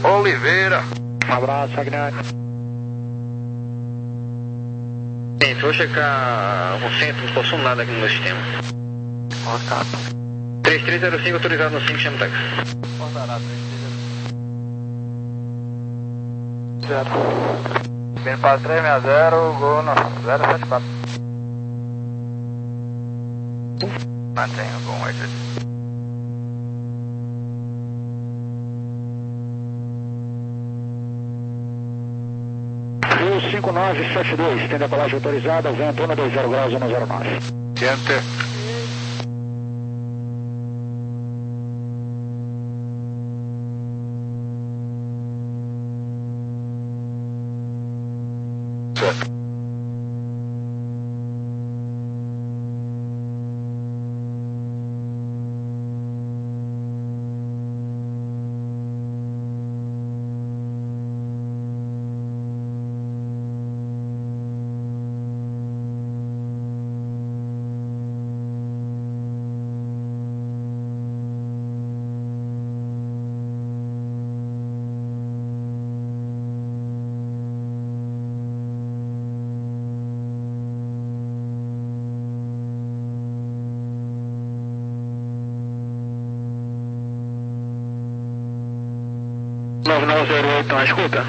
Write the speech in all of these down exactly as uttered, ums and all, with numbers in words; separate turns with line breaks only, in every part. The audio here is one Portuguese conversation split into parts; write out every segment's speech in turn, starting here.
Oliveira.
Um abraço, Agnaldo.
Bem, vou checar o centro, não posso nada aqui no meu sistema.
Contato.
três três zero cinco, autorizado no cinco, chama o táxi.
Contará, três três zero cinco. Vindo para três seis zero, gol no zero sete quatro. Mantenha o gol oito. cinco nove sete dois, tem decolagem autorizada, vento um dois zero graus, um zero nove.
Gente.
nove nove zero oito, na escuta.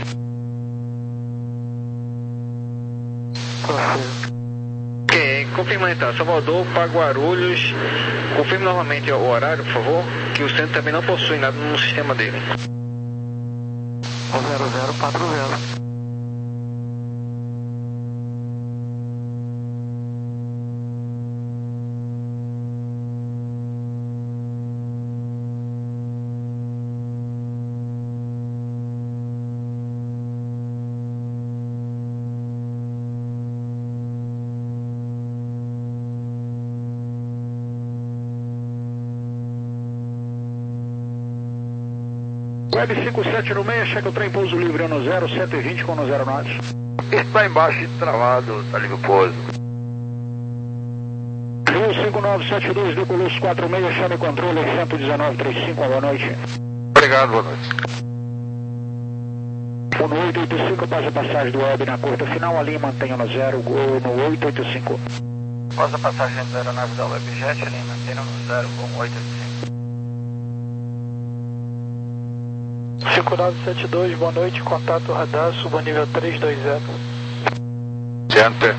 Ok, confirma então, Salvador para Guarulhos. Confirme novamente o horário, por favor, que o centro também não possui nada no sistema dele.
zero zero quatro zero. Web cinco sete no seis, chega o trem pouso livre no zero sete vinte com no zero nove.
Está embaixo travado, tá livre o pouso.
Rio cinco nove sete dois, Decolus quatro seis, chame controle cento e dezenove trinta e cinco, boa noite.
Obrigado, boa noite.
um oito oito cinco, passa a passagem do Web na curta final, ali mantenha no zero, gol no oito oito cinco. Passa a passagem da aeronave da Webjet, ali mantenha no zero, gol no oito oito cinco. cinco nove sete dois, boa noite, contato radar, suba nível três dois zero.
Gente.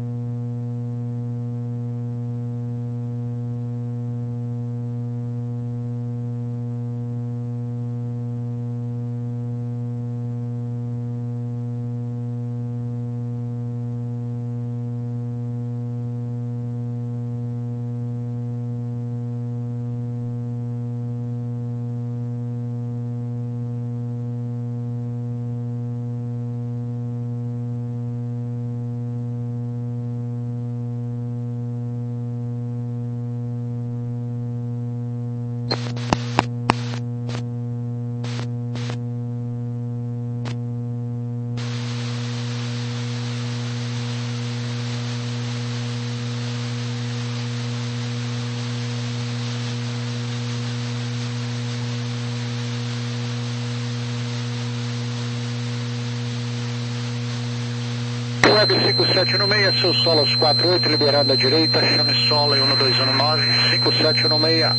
Web cinco sete no seis, seu solo aos quatro oito, liberado à direita, chame solo em um dois um nove, cinco sete no seis.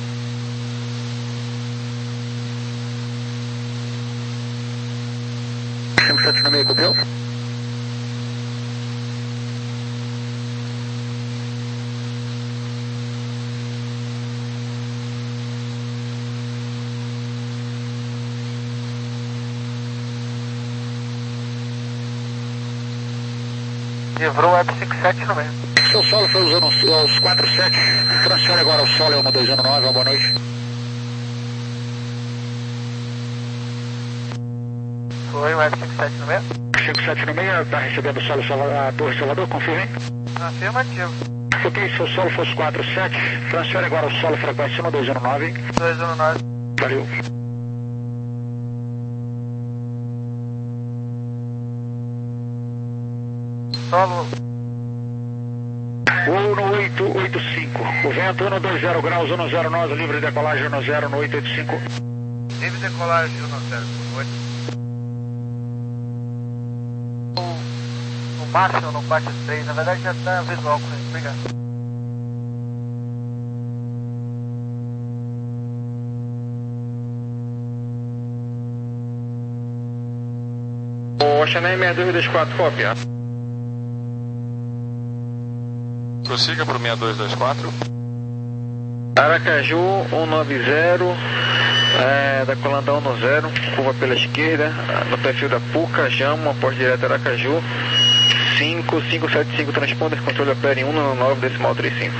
cinco sete no seis, copiou?
Livrou Web cinco sete no meio.
Seu solo foi usando os quatro sete, transfere agora o solo em um dois um nove, boa noite.
Foi Web cinco sete no meio.
cinco sete no seis, está recebendo o solo a Torre Salvador, confirme.
Afirmativo.
Ok, seu solo foi os quatro sete, transfere agora o solo frequência um dois um nove.
dois um nove.
Valeu.
Solo.
um oito oito cinco. O vento um dois zero graus, um zero nove, livre de decolagem no zero no oito oito cinco.
Livre decolagem de um zero oito. O, o Marshall no parte três, na verdade já está visual com ele, obrigado.
O Chanel seis dois dois quatro, cópia.
Prossiga para o seis dois dois quatro.
Aracaju cento e noventa, é, da colanda cento e noventa, curva pela esquerda, no perfil da Puca, Jamo, após direto Aracaju, cinco cinco sete cinco, transponder, controle opera em cento e nove, decimal trinta e cinco.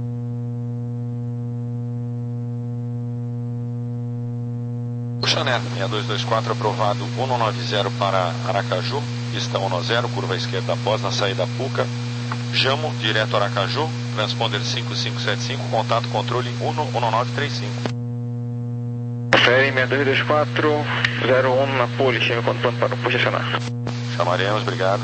Chanel seis dois dois quatro aprovado cento e noventa para Aracaju, pista cento e noventa, curva esquerda após na saída Puca, Jamo, direto Aracaju, transponder cinco cinco sete cinco, contato controle cento e nove trinta e cinco.
Confere seis dois dois quatro, zero um na pole, chega quando pronto para posicionar.
Chamaremos, obrigado.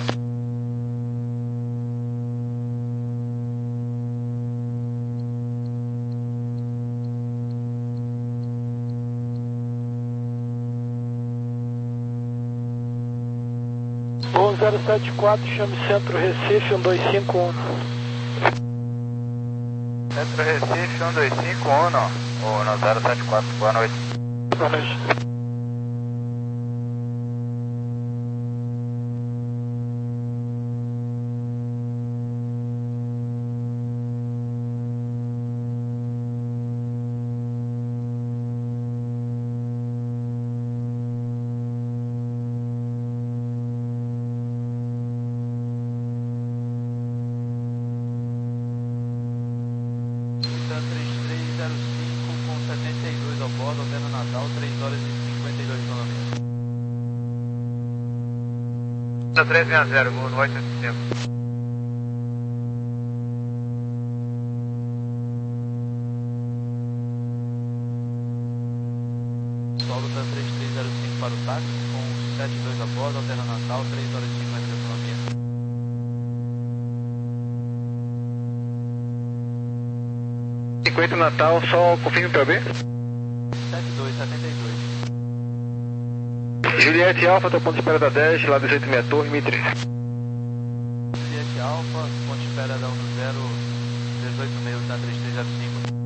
um zero sete quatro, chame Centro Recife um dois cinco um.
Centro Recife um dois cinco um, ou no zero sete quatro, boa noite.
Boa noite.
três três zero cinco com setenta e dois ao bordo, Aldeia Natal, três horas e cinquenta e dois quilômetros.
três seis zero, no oito oito cinco.
Solo da três três zero cinco para o táxi, com setenta e dois a bordo, Aldeia Natal, três horas e cinquenta e dois quilômetros.
cinquenta Natal, só confirme para B.
setenta e dois, setenta e dois.
Juliette Alfa, tô ponto de espera da dez, lá dezoito meia torre, M três.
Juliette Alfa, ponto de espera da dez, dezoito meia, da três três zero cinco.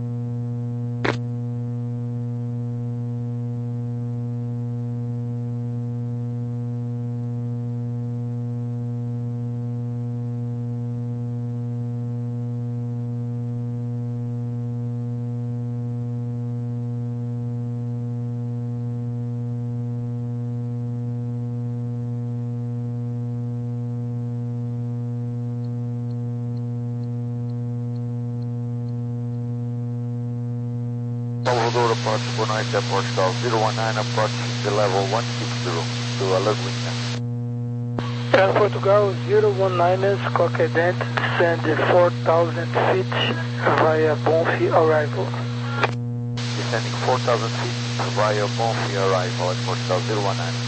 Salvador approach one night airport stall zero one nine approach the level one six zero to Alagoinha.
Air Portugal zero one niners, Coquedent, descend four thousand feet via Bonfi arrival.
Descending four thousand feet via Bonfi arrival at Portugal zero one nine.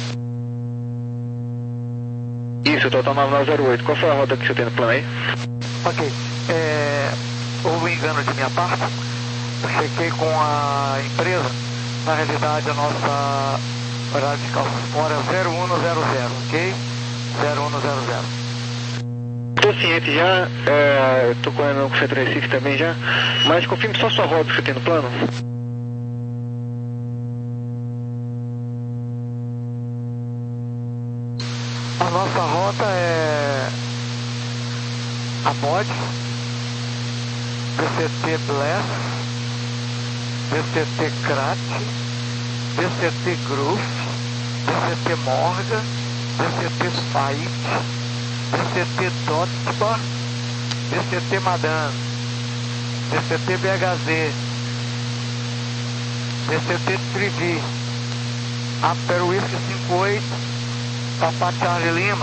Isso, total nove nove zero oito. Qual foi a rota que você tem no plano aí?
Ok, é, houve um engano de minha parte. Chequei com a empresa, na realidade a nossa horário de cálculo era zero um zero zero, ok? zero um zero zero.
Estou ciente já, é, estou correndo com o Centro Recife também já, mas confirme só sua rota que você tem no plano.
A nossa rota é a M O D, D C T Bless, D C T Krat, D C T Groove, D C T Morga, D C T Fight, D C T Dotba, D C T Madan, D C T B H Z, D C T Trivi, Upper Whisky cinquenta e oito, Papa Charlie Lima.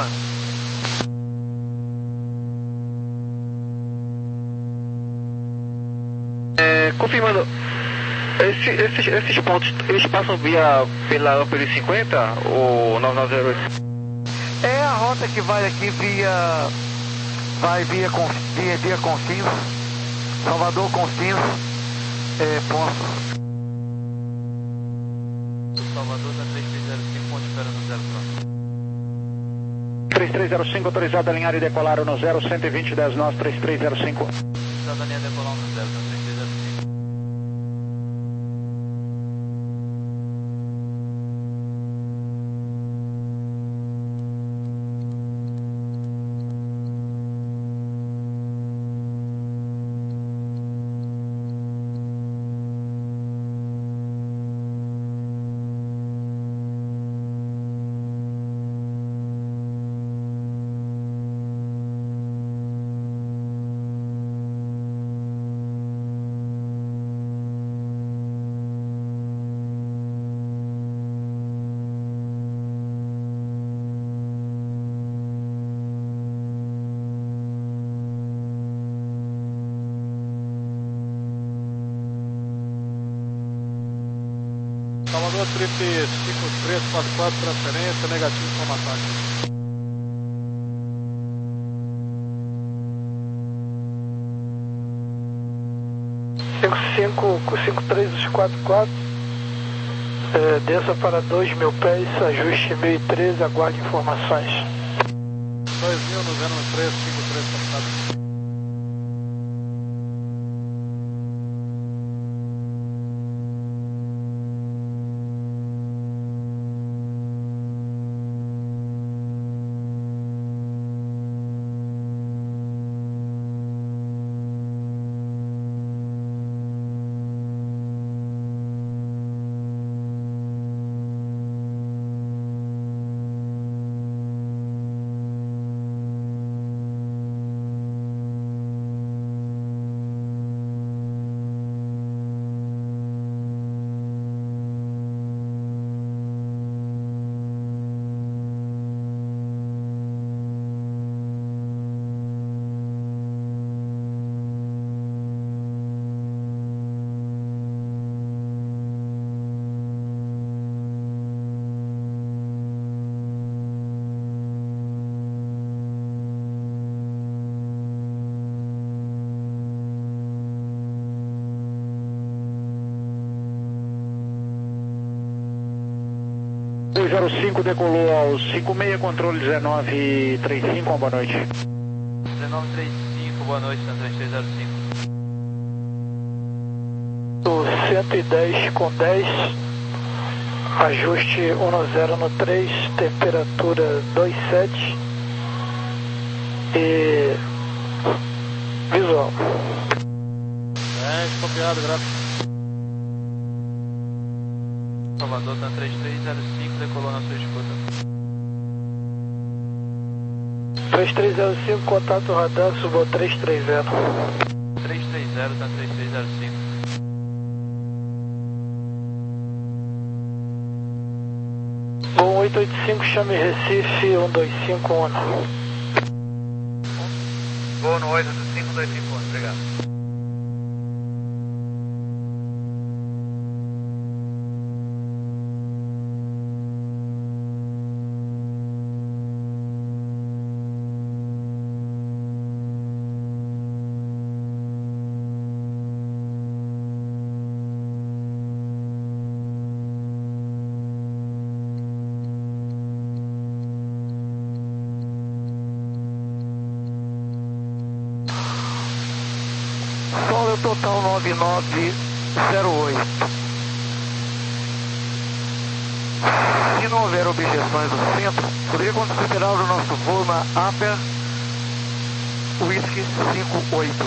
É, confirmando, esse, esses, esses pontos, eles passam via pela Upper cinquenta ou nove nove zero oito?
É a rota que vai aqui via, vai via, via, via Confins, Salvador Confins, é, ponto.
Salvador, tá três três zero cinco, ponte espera no zero próximo.
três três zero cinco, autorizado a alinhar e decolar no zero, cento e vinte, dez nós, três três zero cinco.
Autorizado a alinhar e decolar no zero, tá três três zero cinco.
Salvador, trinta e cinco, três quatro quatro, transferência, negativo, informação.
cinco cinco, cinco três quatro quatro, é, desça para dois mil pés, ajuste mil e treze, aguarde informações.
dois mil no zero três cinco três quatro quatro.
zero cinco decolou ao cinco seis, controle dezenove trinta e cinco, uma boa noite.
dezenove trinta e cinco, boa noite, na três três zero cinco.
Do cento e dez com dez, ajuste dez no três, temperatura vinte e sete e visual.
É, copiado, graças.
Salvador, tá três três zero cinco, decolou na sua escuta.
três três zero cinco, contato radar, subo três três zero.
três três zero, tá três três zero cinco.
Bom, oito oito cinco, chame Recife, um dois cinco um.
Vou no oito oito cinco, dois cinco um, obrigado.
Solo total nove nove zero oito. Se não houver objeções do centro, poderia considerar o nosso voo na Upper Whisky cinco oito.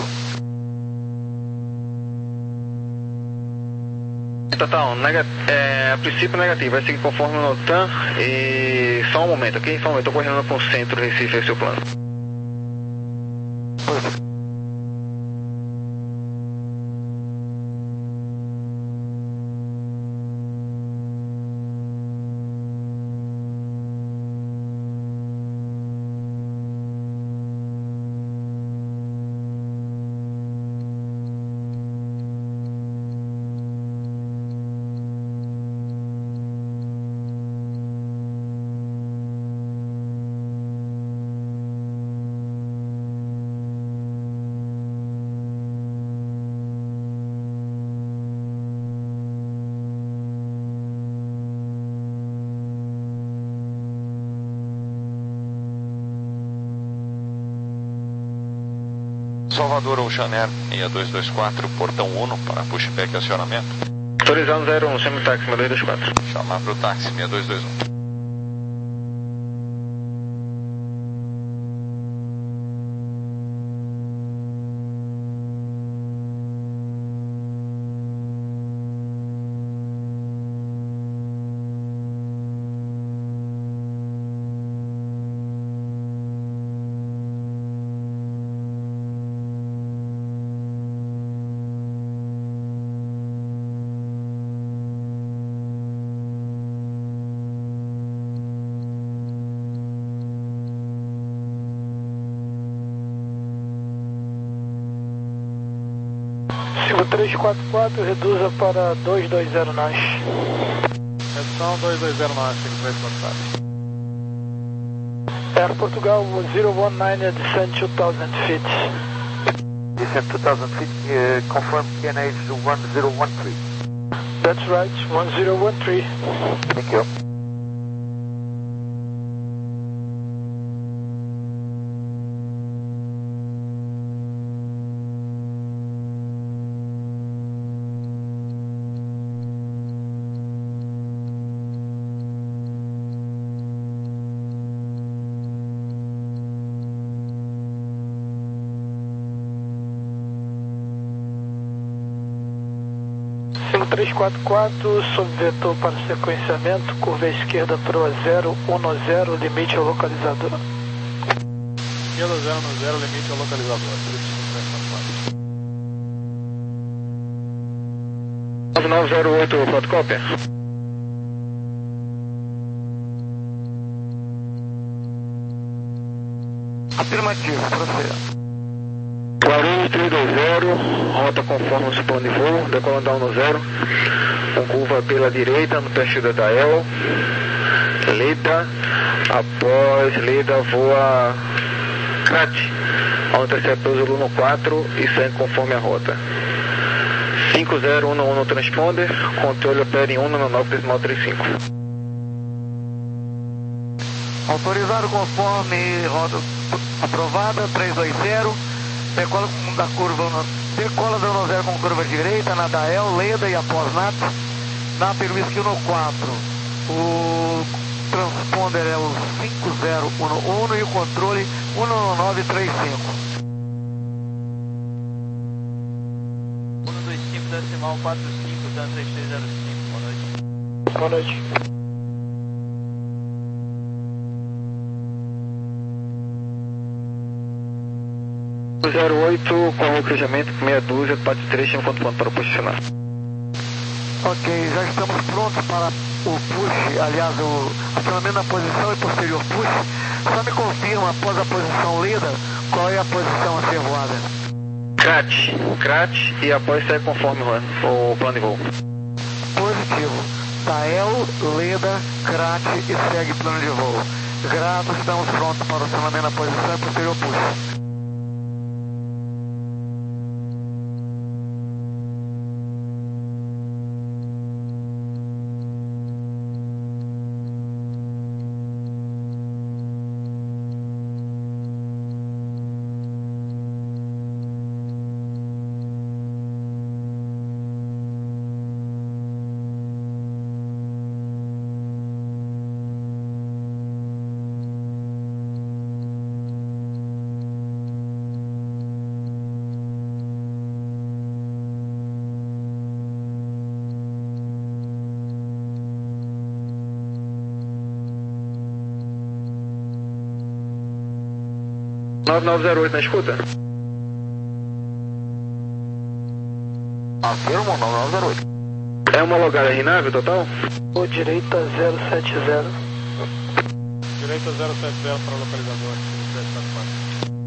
Total, nega, é, a princípio negativo, vai seguir conforme o NOTAM e só um momento, ok? Só um momento, estou correndo com o centro Recife, esse é o plano.
Salvador Ocean Air seis dois dois quatro, portão um para pushback e acionamento.
Autorizando zero um, chama o táxi seis dois dois quatro.
Chamar para o táxi seis dois dois um.
cinco três quatro quatro, reduza para dois dois zero nós.
Redução dois dois zero nós, cinco três quatro quatro.
Air Portugal zero one nine, descend two thousand feet.
Descend two thousand feet, uh, confirm P N H one zero one three.
That's right, one zero one three.
Thank you.
cinco três quatro quatro, sob vetor para sequenciamento, curva esquerda para o zero um zero, limite ao localizador.
Esquerda zero um zero, limite ao localizador.
nove nove zero oito, fotocópia.
Afirmativo, procedo.
Guarulhos três dois zero, rota conforme o seu plano de voo, decolando a um zero, com curva pela direita no perfil da Dael, Leda, após Leda voa Crat, ao interceptor Zulu quatro e segue conforme a rota. cinco zero um um no transponder, controle opera em um no nove decimal trinta e cinco.
Autorizado conforme rota aprovada, três dois zero. Decola da curva, decola da um zero com curva direita, na Dael, Leda e após N A T, na Peruísque um quatro. O transponder é o cinco zero um um e o controle um nove três cinco.
um dois cinco decimal quatro cinco, Dan três três zero cinco, boa noite.
Boa noite.
zero oito, com o cruzamento, meia dúzia, parte três, chama quanto ponto para posicionar.
Ok, já estamos prontos para o push, aliás, o acionamento na posição e posterior push. Só me confirma, após a posição Leda, qual é a posição a ser voada?
Crat, Crat e após segue conforme o plano de voo.
Positivo. Dael, Leda, Crat e segue plano de voo. Grato, estamos prontos para o acionamento na posição e posterior push.
nove nove zero oito na escuta?
Afirmo, nove nove zero oito.
É uma logada rinável total?
Ou direita zero sete zero.
Direita zero sete zero para o localizador, cinco três quatro quatro.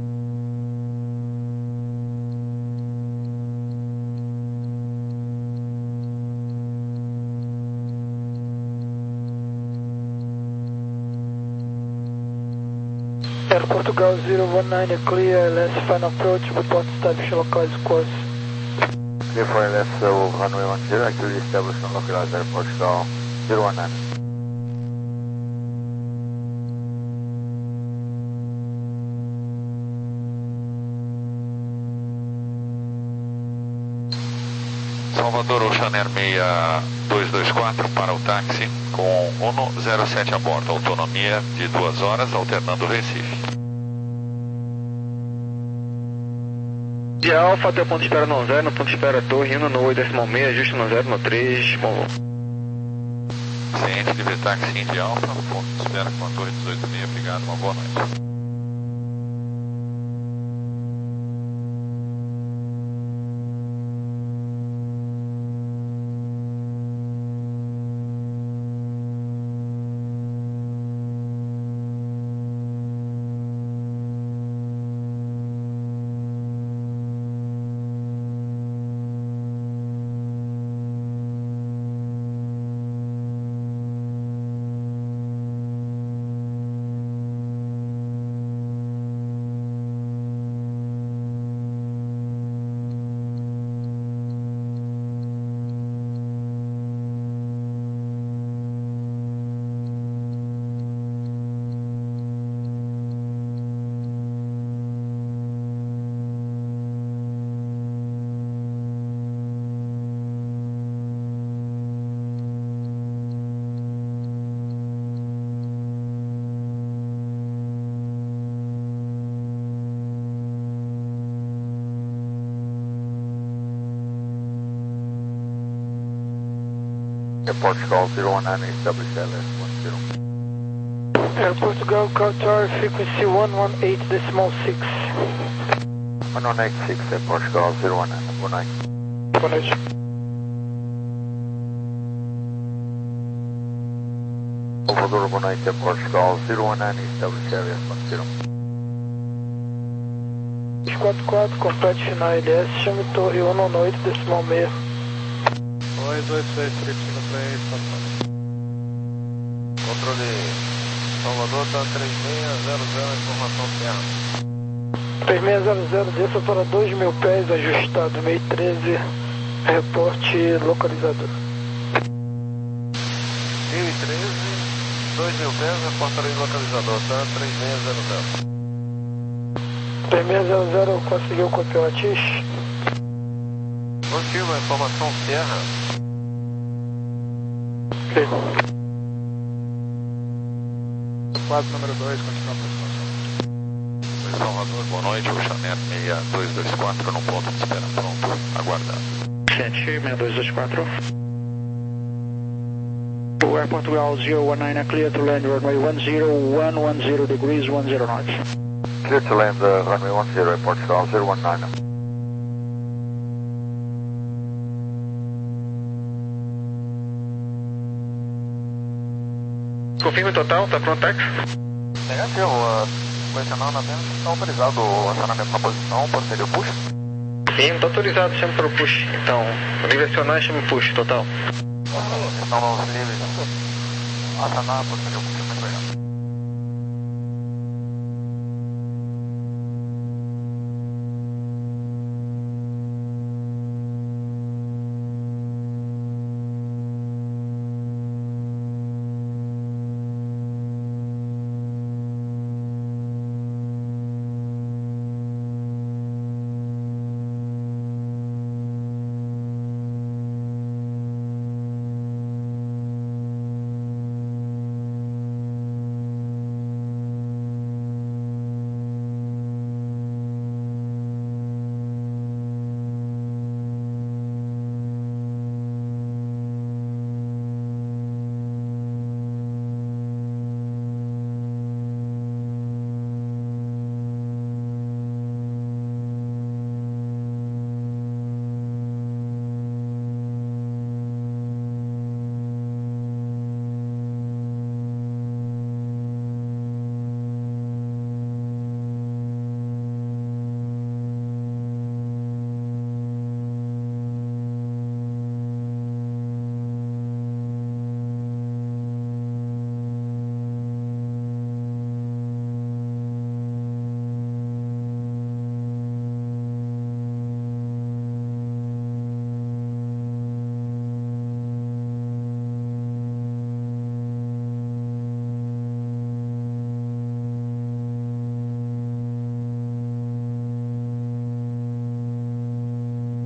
Air Portugal zero one nine, clear, L S final approach, report establish localized course.
Clear for L S, uh, runway one zero, actually established on localized Air Portugal zero one nine.
Salvador Oceaner seis dois dois quatro para o táxi com Uno zero sete a bordo, autonomia de duas horas, alternando Recife.
De Alfa até o ponto de espera no zero, no ponto de espera torre, indo no oito decimal seis, ajuste no zero, no três, bom voo.
Ciente, livre táxi Indy Alfa, ponto de espera com a torre dezoito seis, obrigado, uma boa noite.
Airport call zero one nine, establish L S one zero.
Air Portugal, Qatar, frequency one one eight decimal six.
one one eight six, Airport call zero one nine, boa noite.
Boa noite.
Salvador, boa noite, Airport call zero one nine, establish L S one zero.
quatro quatro, complete final L S, chame torre um no oito decimal seis.
dois dois seis, triplo três, quatro.
Controle Salvador, tá três seis zero zero, informação Serra.
três seis zero zero, desça para dois mil pés, ajustado, meio treze, reporte localizador.
mil e treze, dois mil pés, reportarei localizador, tá três seis zero zero.
três seis zero zero, conseguiu copiar o Atis?
Confirma, informação Serra.
Ok.
quatro, número dois, continua a aproximação.
Oi, Salvador, boa noite, Oceaner seis dois dois quatro no ponto de espera, pronto, aguardado.
sete seis dois dois quatro. Air Portugal zero one nine, clear to land runway one zero one one zero degrees one zero knots.
Clear to land uh, runway one zero, Airport call zero one nine.
Confirme total, tá pronto, táxi?
Negativo, uh, questionando apenas se está autorizado o acionamento na posição por ser o push.
Sim, tá autorizado sempre para o push. Então, livre acionar, chame push, total.
Então, vamos livres. Acionar por ser o push, muito obrigado.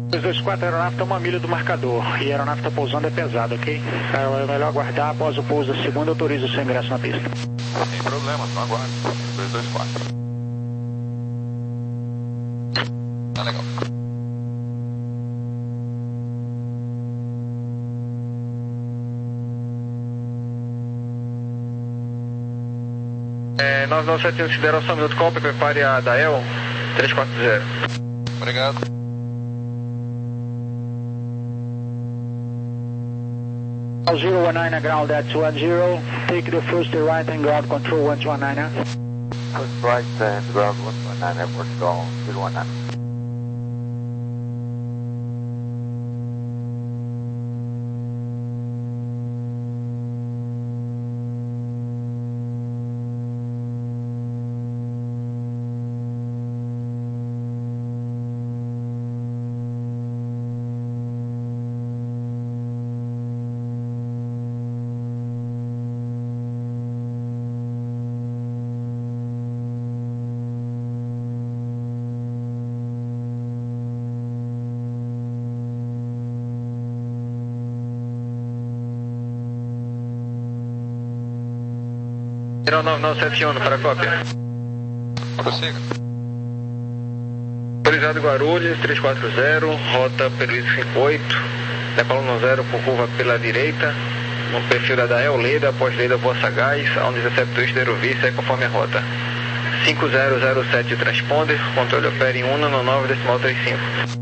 dois dois quatro, a aeronave está uma milha do marcador e a aeronave está pousando é pesada, ok? É melhor aguardar após o pouso da segunda, autoriza o seu ingresso na pista.
Sem problema, só aguarde. dois dois quatro. Tá legal.
É, nove nove sete um, consideração minuto, copy, prepare a da E L três quatro zero.
Obrigado.
zero one nine, ground at two one zero, take the first right and ground control one two one nine.
First right and ground one two one nine, airport call zero one nine.
nove nove sete um para a cópia.
Prossiga.
Autorizado Guarulhos três quatro zero, rota pelo I cinquenta e oito, decolando zero por curva pela direita, no perfil da Dael Leda, após Leda voa sagaz, a um dezessete twist da Aerovis, é conforme a rota. cinco zero zero sete transponder, controle opera em Una no nove decimal trinta e cinco.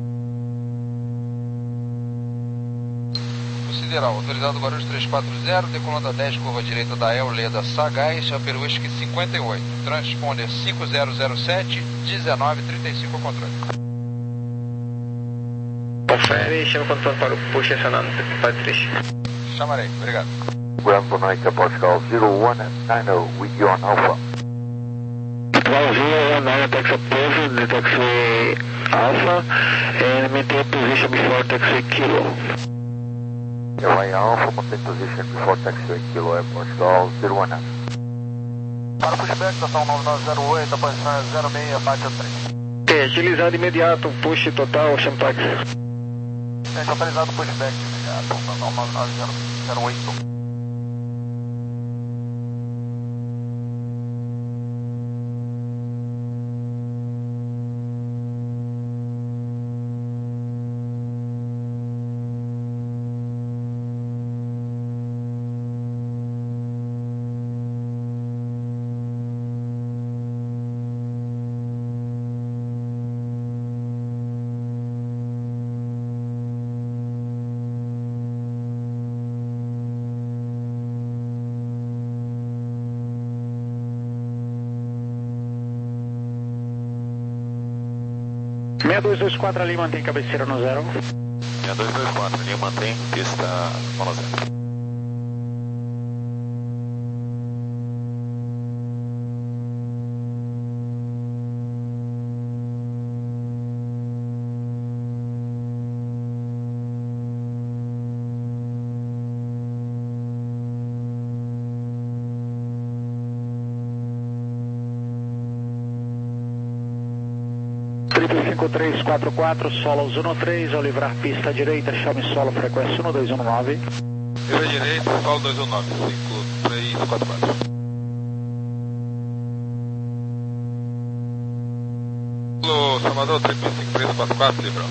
Sideral, autorizado Guarulhos três quatro zero, decolando a dez, curva direita da El Leda Sagaz, Aperuísque cinquenta e oito, transponder cinco zero zero sete, dezenove trinta e cinco ao controle.
Confere e chama o condutor para o push acionando para três.
Chamarei, obrigado.
Ground one right, airport call zero one nine zero, with you on Alpha.
zero one nine, taxi position, the taxi Alpha, and maintain position before taxi Kilo.
Airway Alpha, maintain position before taxiway Kilo, airport call zero one nine.
Para pushback, estação nove nove zero oito, a posição é zero seis, bate a três.
É, agilizado imediato, push total, chama táxi.
É, autorizado pushback imediato, estação nove nove zero oito.
seis dois dois quatro ali, mantém cabeceira no zero.
seis dois dois quatro, linha mantém, pista no zero.
cinco três quatro quatro, solo um três, ao livrar pista direita, chame solo, frequência um dois um nove.
Livre direita, solo dois um nove, cinco três quatro quatro. Alô, Salvador, triplo cinco três quatro quatro, livrão.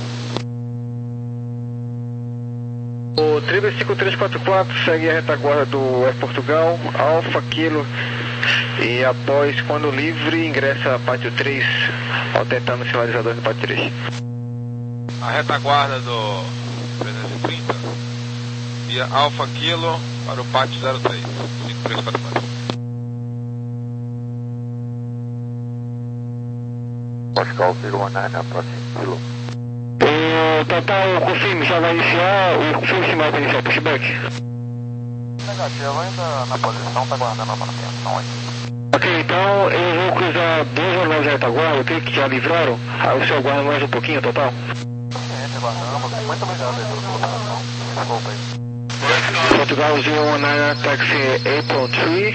O triplo cinco três quatro quatro segue a retaguarda do Air Portugal, Alfa, Kilo, e após, quando livre, ingressa a pátio três, altentando o sinalizador do pátio três.
A retaguarda do trezentos e trinta, via Alfa Kilo para o pátio zero três, cinco três quatro quatro.
Pascal zero one nine, approaching Kilo.
O total, confirme, já vai iniciar o confirme vai iniciar o pushback?
Negativo, ainda na posição, está guardando a manutenção aqui.
Ok, então eu vou cruzar duas aeronaves de retaguarda, ok, que já livraram. Aí o senhor aguarda mais um pouquinho, total?
Gente, aguardamos. Muito obrigado pela colaboração. Desculpa aí.
Portugal zero one nine, taxi April três.